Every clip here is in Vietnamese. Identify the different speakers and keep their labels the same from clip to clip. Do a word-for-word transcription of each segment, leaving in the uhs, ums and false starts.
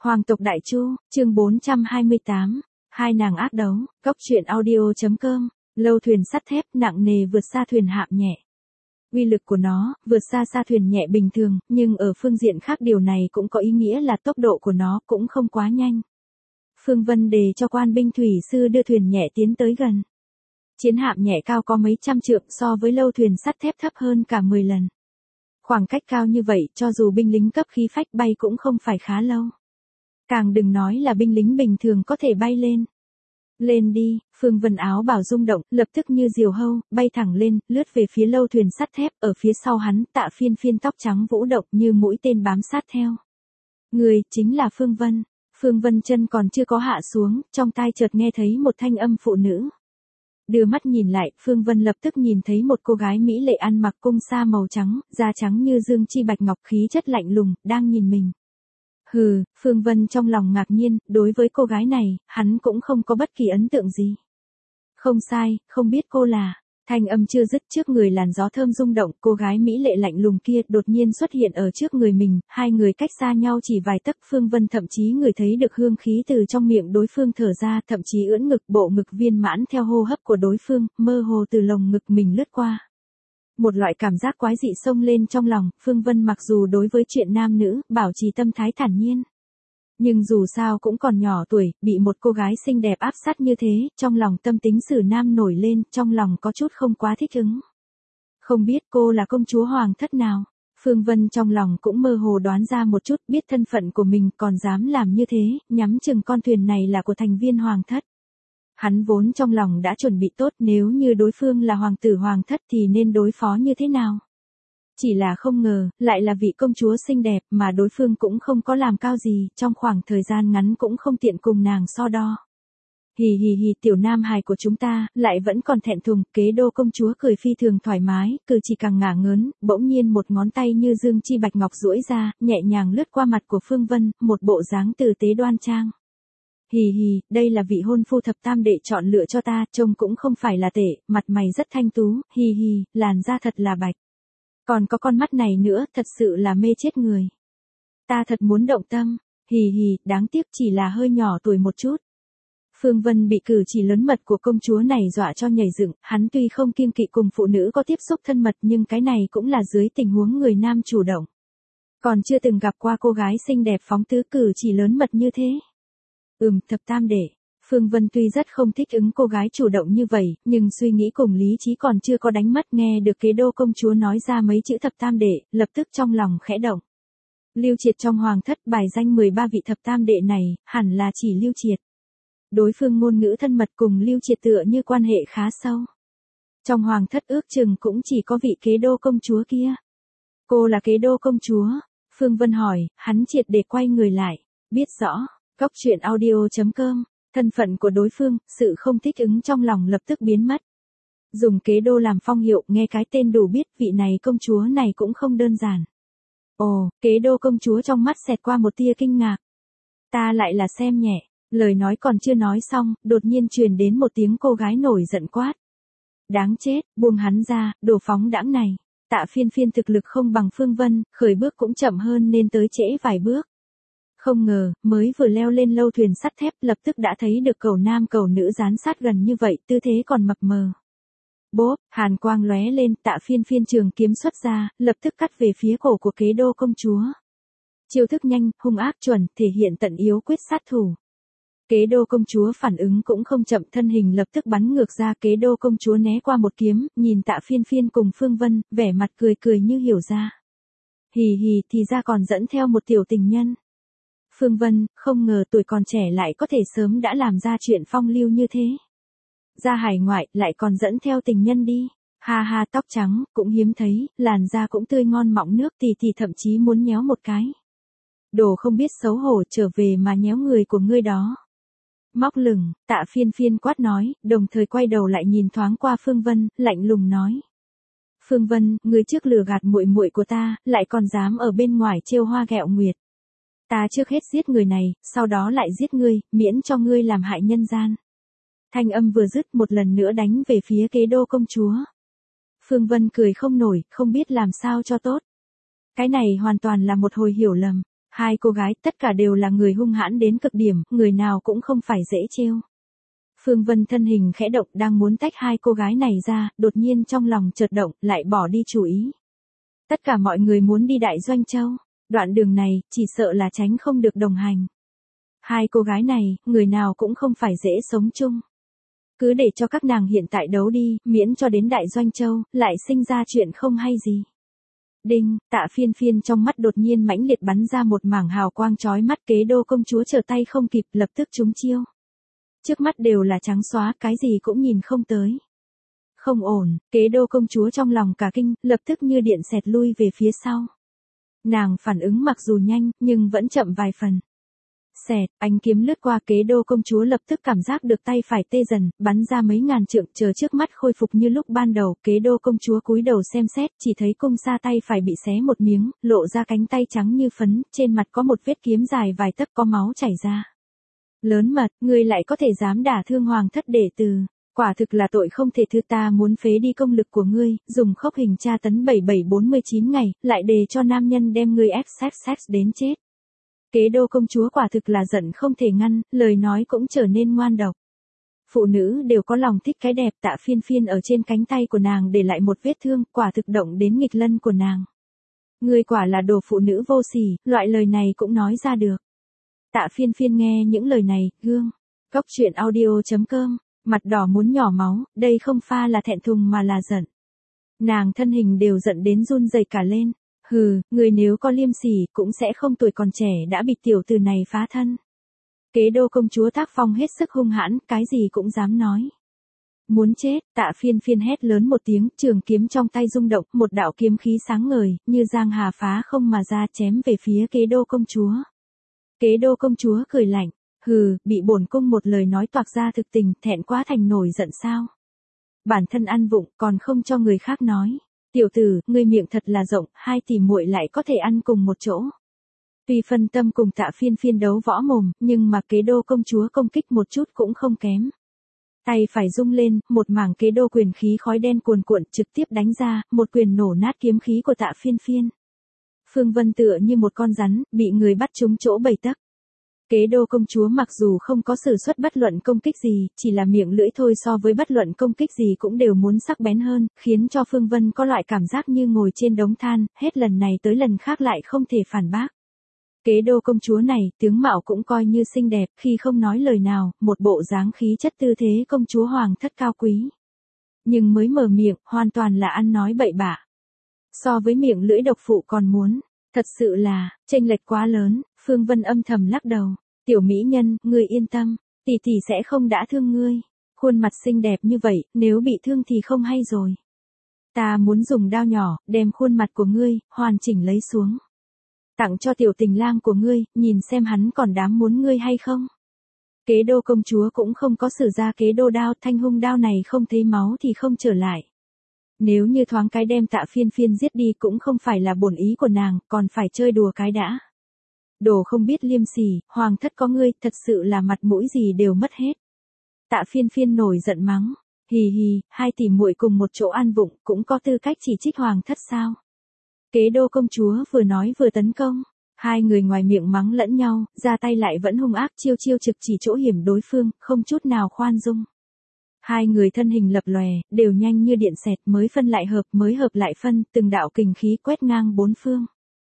Speaker 1: Hoàng tộc Đại Chu, chương bốn trăm hai mươi tám, hai nàng ác đấu, cốc truyện audio.com, lâu thuyền sắt thép nặng nề vượt xa thuyền hạm nhẹ. Uy lực của nó, vượt xa xa thuyền nhẹ bình thường, nhưng ở phương diện khác điều này cũng có ý nghĩa là tốc độ của nó cũng không quá nhanh. Phương Vân đề cho quan binh thủy sư đưa thuyền nhẹ tiến tới gần. Chiến hạm nhẹ cao có mấy trăm trượng so với lâu thuyền sắt thép thấp hơn cả mười lần. Khoảng cách cao như vậy cho dù binh lính cấp khí phách bay cũng không phải khá lâu. Càng đừng nói là binh lính bình thường có thể bay lên. Lên đi, Phương Vân áo bào rung động, lập tức như diều hâu, bay thẳng lên, lướt về phía lâu thuyền sắt thép, ở phía sau hắn, Tạ Phiên Phiên tóc trắng vũ động như mũi tên bám sát theo. Người, chính là Phương Vân. Phương Vân chân còn chưa có hạ xuống, trong tai chợt nghe thấy một thanh âm phụ nữ. Đưa mắt nhìn lại, Phương Vân lập tức nhìn thấy một cô gái mỹ lệ ăn mặc cung sa màu trắng, da trắng như dương chi bạch ngọc, khí chất lạnh lùng, đang nhìn mình. Hừ, Phương Vân trong lòng ngạc nhiên, đối với cô gái này, hắn cũng không có bất kỳ ấn tượng gì. Không sai, không biết cô là. Thanh âm chưa dứt, trước người làn gió thơm rung động, cô gái mỹ lệ lạnh lùng kia đột nhiên xuất hiện ở trước người mình, hai người cách xa nhau chỉ vài tấc. Phương Vân thậm chí ngửi thấy được hương khí từ trong miệng đối phương thở ra, thậm chí ưỡn ngực, bộ ngực viên mãn theo hô hấp của đối phương, mơ hồ từ lồng ngực mình lướt qua. Một loại cảm giác quái dị xông lên trong lòng, Phương Vân mặc dù đối với chuyện nam nữ, bảo trì tâm thái thản nhiên. Nhưng dù sao cũng còn nhỏ tuổi, bị một cô gái xinh đẹp áp sát như thế, trong lòng tâm tính sử nam nổi lên, trong lòng có chút không quá thích ứng. Không biết cô là công chúa hoàng thất nào? Phương Vân trong lòng cũng mơ hồ đoán ra một chút, biết thân phận của mình còn dám làm như thế, nhắm chừng con thuyền này là của thành viên hoàng thất. Hắn vốn trong lòng đã chuẩn bị tốt, nếu như đối phương là hoàng tử hoàng thất thì nên đối phó như thế nào. Chỉ là không ngờ, lại là vị công chúa xinh đẹp mà đối phương cũng không có làm cao gì, trong khoảng thời gian ngắn cũng không tiện cùng nàng so đo. Hì hì hì, tiểu nam hài của chúng ta, lại vẫn còn thẹn thùng. Kế đô công chúa cười phi thường thoải mái, cử chỉ càng ngả ngớn, bỗng nhiên một ngón tay như dương chi bạch ngọc duỗi ra, nhẹ nhàng lướt qua mặt của Phương Vân, một bộ dáng tử tế đoan trang. Hì hì, đây là vị hôn phu thập tam đệ chọn lựa cho ta, trông cũng không phải là tệ, mặt mày rất thanh tú, hì hì, làn da thật là bạch. Còn có con mắt này nữa, thật sự là mê chết người. Ta thật muốn động tâm, hì hì, đáng tiếc chỉ là hơi nhỏ tuổi một chút. Phương Vân bị cử chỉ lớn mật của công chúa này dọa cho nhảy dựng, hắn tuy không kiêng kỵ cùng phụ nữ có tiếp xúc thân mật nhưng cái này cũng là dưới tình huống người nam chủ động. Còn chưa từng gặp qua cô gái xinh đẹp phóng tứ cử chỉ lớn mật như thế. Ừm, thập tam đệ. Phương Vân tuy rất không thích ứng cô gái chủ động như vậy, nhưng suy nghĩ cùng lý trí còn chưa có đánh mất, nghe được kế đô công chúa nói ra mấy chữ thập tam đệ, lập tức trong lòng khẽ động. Lưu Triệt trong hoàng thất bài danh mười ba vị thập tam đệ này, hẳn là chỉ Lưu Triệt. Đối phương ngôn ngữ thân mật cùng Lưu Triệt tựa như quan hệ khá sâu. Trong hoàng thất ước chừng cũng chỉ có vị kế đô công chúa kia. Cô là kế đô công chúa? Phương Vân hỏi, hắn triệt để quay người lại, biết rõ, cốc truyện audio.com. Thân phận của đối phương, sự không thích ứng trong lòng lập tức biến mất. Dùng kế đô làm phong hiệu, nghe cái tên đủ biết vị này công chúa này cũng không đơn giản. Ồ, kế đô công chúa trong mắt xẹt qua một tia kinh ngạc. Ta lại là xem nhẹ, lời nói còn chưa nói xong, đột nhiên truyền đến một tiếng cô gái nổi giận quát. Đáng chết, buông hắn ra, đồ phóng đãng này. Tạ Phiên Phiên thực lực không bằng Phương Vân, khởi bước cũng chậm hơn nên tới trễ vài bước. Không ngờ, mới vừa leo lên lâu thuyền sắt thép lập tức đã thấy được cầu nam cầu nữ dán sát gần như vậy, tư thế còn mập mờ. Bốp, hàn quang lóe lên, Tạ Phiên Phiên trường kiếm xuất ra, lập tức cắt về phía cổ của kế đô công chúa. Chiêu thức nhanh, hung ác chuẩn, thể hiện tận yếu quyết sát thủ. Kế đô công chúa phản ứng cũng không chậm, thân hình lập tức bắn ngược ra, kế đô công chúa né qua một kiếm, nhìn Tạ Phiên Phiên cùng Phương Vân, vẻ mặt cười cười như hiểu ra. Hì hì, thì ra còn dẫn theo một tiểu tình nhân. Phương Vân, không ngờ tuổi còn trẻ lại có thể sớm đã làm ra chuyện phong lưu như thế. Ra hải ngoại, lại còn dẫn theo tình nhân đi. Ha ha, tóc trắng, cũng hiếm thấy, làn da cũng tươi ngon mọng nước, thì thì thậm chí muốn nhéo một cái. Đồ không biết xấu hổ, trở về mà nhéo người của ngươi đó. Móc lửng, Tạ Phiên Phiên quát nói, đồng thời quay đầu lại nhìn thoáng qua Phương Vân, lạnh lùng nói. Phương Vân, ngươi trước lừa gạt muội muội của ta, lại còn dám ở bên ngoài trêu hoa ghẹo nguyệt. Ta trước hết giết người này, sau đó lại giết ngươi, miễn cho ngươi làm hại nhân gian. Thanh âm vừa dứt, một lần nữa đánh về phía kế đô công chúa. Phương Vân cười không nổi, không biết làm sao cho tốt. Cái này hoàn toàn là một hồi hiểu lầm. Hai cô gái tất cả đều là người hung hãn đến cực điểm, người nào cũng không phải dễ trêu. Phương Vân thân hình khẽ động đang muốn tách hai cô gái này ra, đột nhiên trong lòng chợt động, lại bỏ đi chủ ý. Tất cả mọi người muốn đi Đại Doanh Châu, đoạn đường này, chỉ sợ là tránh không được đồng hành. Hai cô gái này, người nào cũng không phải dễ sống chung. Cứ để cho các nàng hiện tại đấu đi, miễn cho đến Đại Doanh Châu, lại sinh ra chuyện không hay gì. Đinh, Tạ Phiên Phiên trong mắt đột nhiên mãnh liệt bắn ra một mảng hào quang chói mắt, Kế Đô công chúa trở tay không kịp, lập tức trúng chiêu. Trước mắt đều là trắng xóa, cái gì cũng nhìn không tới. Không ổn, Kế Đô công chúa trong lòng cả kinh, lập tức như điện xẹt lui về phía sau. Nàng phản ứng mặc dù nhanh, nhưng vẫn chậm vài phần. Xẹt, ánh kiếm lướt qua, Kế Đô công chúa lập tức cảm giác được tay phải tê dần, bắn ra mấy ngàn trượng, chờ trước mắt khôi phục như lúc ban đầu, Kế Đô công chúa cúi đầu xem xét, chỉ thấy cung sa tay phải bị xé một miếng, lộ ra cánh tay trắng như phấn, trên mặt có một vết kiếm dài vài tấc, có máu chảy ra. Lớn mật, ngươi lại có thể dám đả thương hoàng thất đệ tử, quả thực là tội không thể thứ, ta muốn phế đi công lực của ngươi, dùng khốc hình tra tấn bảy bảy bốn mươi chín ngày, lại để cho nam nhân đem ngươi ép sex sex đến chết. Kế Đô công chúa quả thực là giận không thể ngăn, lời nói cũng trở nên ngoan độc. Phụ nữ đều có lòng thích cái đẹp, Tạ Phiên Phiên ở trên cánh tay của nàng để lại một vết thương, quả thực động đến nghịch lân của nàng. Ngươi quả là đồ phụ nữ vô sỉ, loại lời này cũng nói ra được. Tạ Phiên Phiên nghe những lời này, gương. Góc truyện audio chấm com, mặt đỏ muốn nhỏ máu, đây không pha là thẹn thùng mà là giận. Nàng thân hình đều giận đến run rẩy cả lên. Hừ, người nếu có liêm sỉ, cũng sẽ không tuổi còn trẻ đã bị tiểu tử này phá thân. Kế Đô công chúa tác phong hết sức hung hãn, cái gì cũng dám nói. Muốn chết, Tạ Phiên Phiên hét lớn một tiếng, trường kiếm trong tay rung động, một đạo kiếm khí sáng ngời, như giang hà phá không mà ra, chém về phía Kế Đô công chúa. Kế Đô công chúa cười lạnh, hừ, bị bổn cung một lời nói toạc ra thực tình, thẹn quá thành nổi giận sao? Bản thân ăn vụng, còn không cho người khác nói. Tiểu tử, ngươi miệng thật là rộng, hai tỷ muội lại có thể ăn cùng một chỗ. Tuy phân tâm cùng Tạ Phiên Phiên đấu võ mồm, nhưng mà Kế Đô công chúa công kích một chút cũng không kém. Tay phải rung lên, một mảng Kế Đô quyền khí khói đen cuồn cuộn trực tiếp đánh ra, một quyền nổ nát kiếm khí của Tạ Phiên Phiên. Phương Vân tựa như một con rắn, bị người bắt trúng chỗ bảy tấc. Kế Đô công chúa mặc dù không có sử xuất bất luận công kích gì, chỉ là miệng lưỡi thôi, so với bất luận công kích gì cũng đều muốn sắc bén hơn, khiến cho Phương Vân có loại cảm giác như ngồi trên đống than, hết lần này tới lần khác lại không thể phản bác. Kế Đô công chúa này, tướng mạo cũng coi như xinh đẹp, khi không nói lời nào, một bộ dáng khí chất tư thế công chúa hoàng thất cao quý. Nhưng mới mở miệng, hoàn toàn là ăn nói bậy bạ. So với miệng lưỡi độc phụ còn muốn, thật sự là, chênh lệch quá lớn. Phương Vân âm thầm lắc đầu, tiểu mỹ nhân, ngươi yên tâm, tỷ tỷ sẽ không đã thương ngươi. Khuôn mặt xinh đẹp như vậy, nếu bị thương thì không hay rồi. Ta muốn dùng đao nhỏ, đem khuôn mặt của ngươi, hoàn chỉnh lấy xuống. Tặng cho tiểu tình lang của ngươi, nhìn xem hắn còn dám muốn ngươi hay không. Kế Đô công chúa cũng không có sử ra Kế Đô đao, thanh hung đao này không thấy máu thì không trở lại. Nếu như thoáng cái đem Tạ Phiên Phiên giết đi cũng không phải là bổn ý của nàng, còn phải chơi đùa cái đã. Đồ không biết liêm sỉ, hoàng thất có ngươi, thật sự là mặt mũi gì đều mất hết. Tạ Phiên Phiên nổi giận mắng, hì hì, hai tỷ muội cùng một chỗ ăn vụng, cũng có tư cách chỉ trích hoàng thất sao? Kế Đô công chúa vừa nói vừa tấn công, hai người ngoài miệng mắng lẫn nhau, ra tay lại vẫn hung ác, chiêu chiêu trực chỉ chỗ hiểm đối phương, không chút nào khoan dung. Hai người thân hình lập lòe, đều nhanh như điện xẹt, mới phân lại hợp, mới hợp lại phân, từng đạo kình khí quét ngang bốn phương.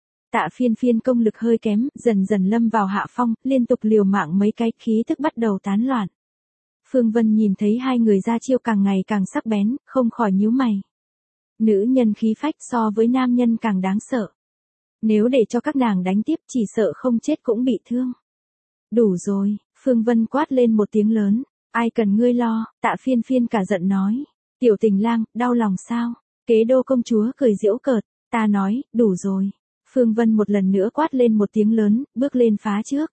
Speaker 1: Tạ Phiên Phiên công lực hơi kém, dần dần lâm vào hạ phong, liên tục liều mạng mấy cái, khí tức bắt đầu tán loạn. Phương Vân nhìn thấy hai người ra chiêu càng ngày càng sắc bén, không khỏi nhíu mày. Nữ nhân khí phách so với nam nhân càng đáng sợ. Nếu để cho các nàng đánh tiếp chỉ sợ không chết cũng bị thương. Đủ rồi, Phương Vân quát lên một tiếng lớn. Ai cần ngươi lo, Tạ Phiên Phiên cả giận nói. Tiểu tình lang, đau lòng sao? Kế Đô công chúa cười giễu cợt. Ta nói, đủ rồi. Phương Vân một lần nữa quát lên một tiếng lớn, bước lên phá trước.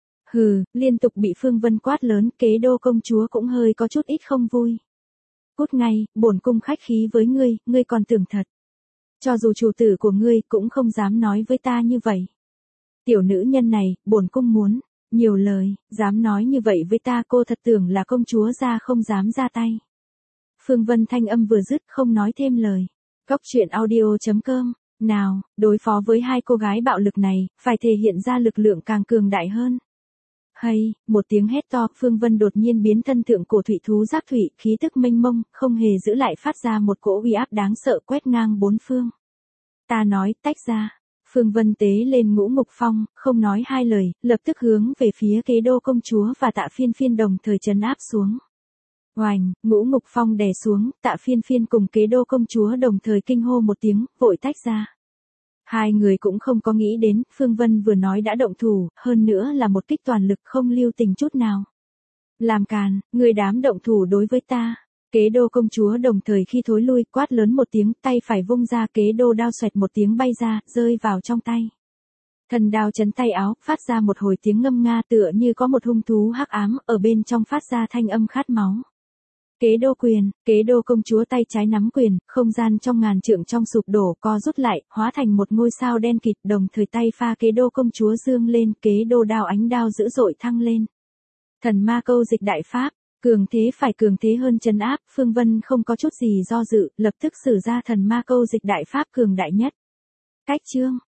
Speaker 1: Hừ, liên tục bị Phương Vân quát lớn, Kế Đô công chúa cũng hơi có chút ít không vui. Cút ngay, bổn cung khách khí với ngươi, ngươi còn tưởng thật. Cho dù chủ tử của ngươi cũng không dám nói với ta như vậy. Tiểu nữ nhân này, bổn cung muốn, nhiều lời, dám nói như vậy với ta, cô thật tưởng là công chúa ra không dám ra tay. Phương Vân thanh âm vừa dứt không nói thêm lời. Góc truyện audio chấm com Nào, đối phó với hai cô gái bạo lực này, phải thể hiện ra lực lượng càng cường đại hơn. Hay, một tiếng hét to, Phương Vân đột nhiên biến thân thượng cổ thủy thú giáp thủy, khí tức mênh mông, không hề giữ lại phát ra một cỗ uy áp đáng sợ quét ngang bốn phương. Ta nói, tách ra. Phương Vân tế lên Ngũ Ngục Phong, không nói hai lời, lập tức hướng về phía Kế Đô công chúa và Tạ Phiên Phiên đồng thời trấn áp xuống. Oành, Ngũ Ngục Phong đè xuống, Tạ Phiên Phiên cùng Kế Đô công chúa đồng thời kinh hô một tiếng, vội tách ra. Hai người cũng không có nghĩ đến, Phương Vân vừa nói đã động thủ, hơn nữa là một kích toàn lực không lưu tình chút nào. Làm càn, người đám động thủ đối với ta. Kế Đô công chúa đồng thời khi thối lui, quát lớn một tiếng, tay phải vung ra, Kế Đô đao xoẹt một tiếng bay ra, rơi vào trong tay. Thần đao chấn tay áo, phát ra một hồi tiếng ngâm nga tựa như có một hung thú hắc ám, ở bên trong phát ra thanh âm khát máu. Kế Đô quyền, Kế Đô công chúa tay trái nắm quyền, không gian trong ngàn trượng trong sụp đổ, co rút lại, hóa thành một ngôi sao đen kịt, đồng thời tay pha Kế Đô công chúa dương lên, Kế Đô đao ánh đao dữ dội thăng lên. Thần ma câu dịch đại pháp, cường thế phải cường thế hơn trấn áp, Phương Vân không có chút gì do dự, lập tức sử ra thần ma câu dịch đại pháp cường đại nhất. Cách chương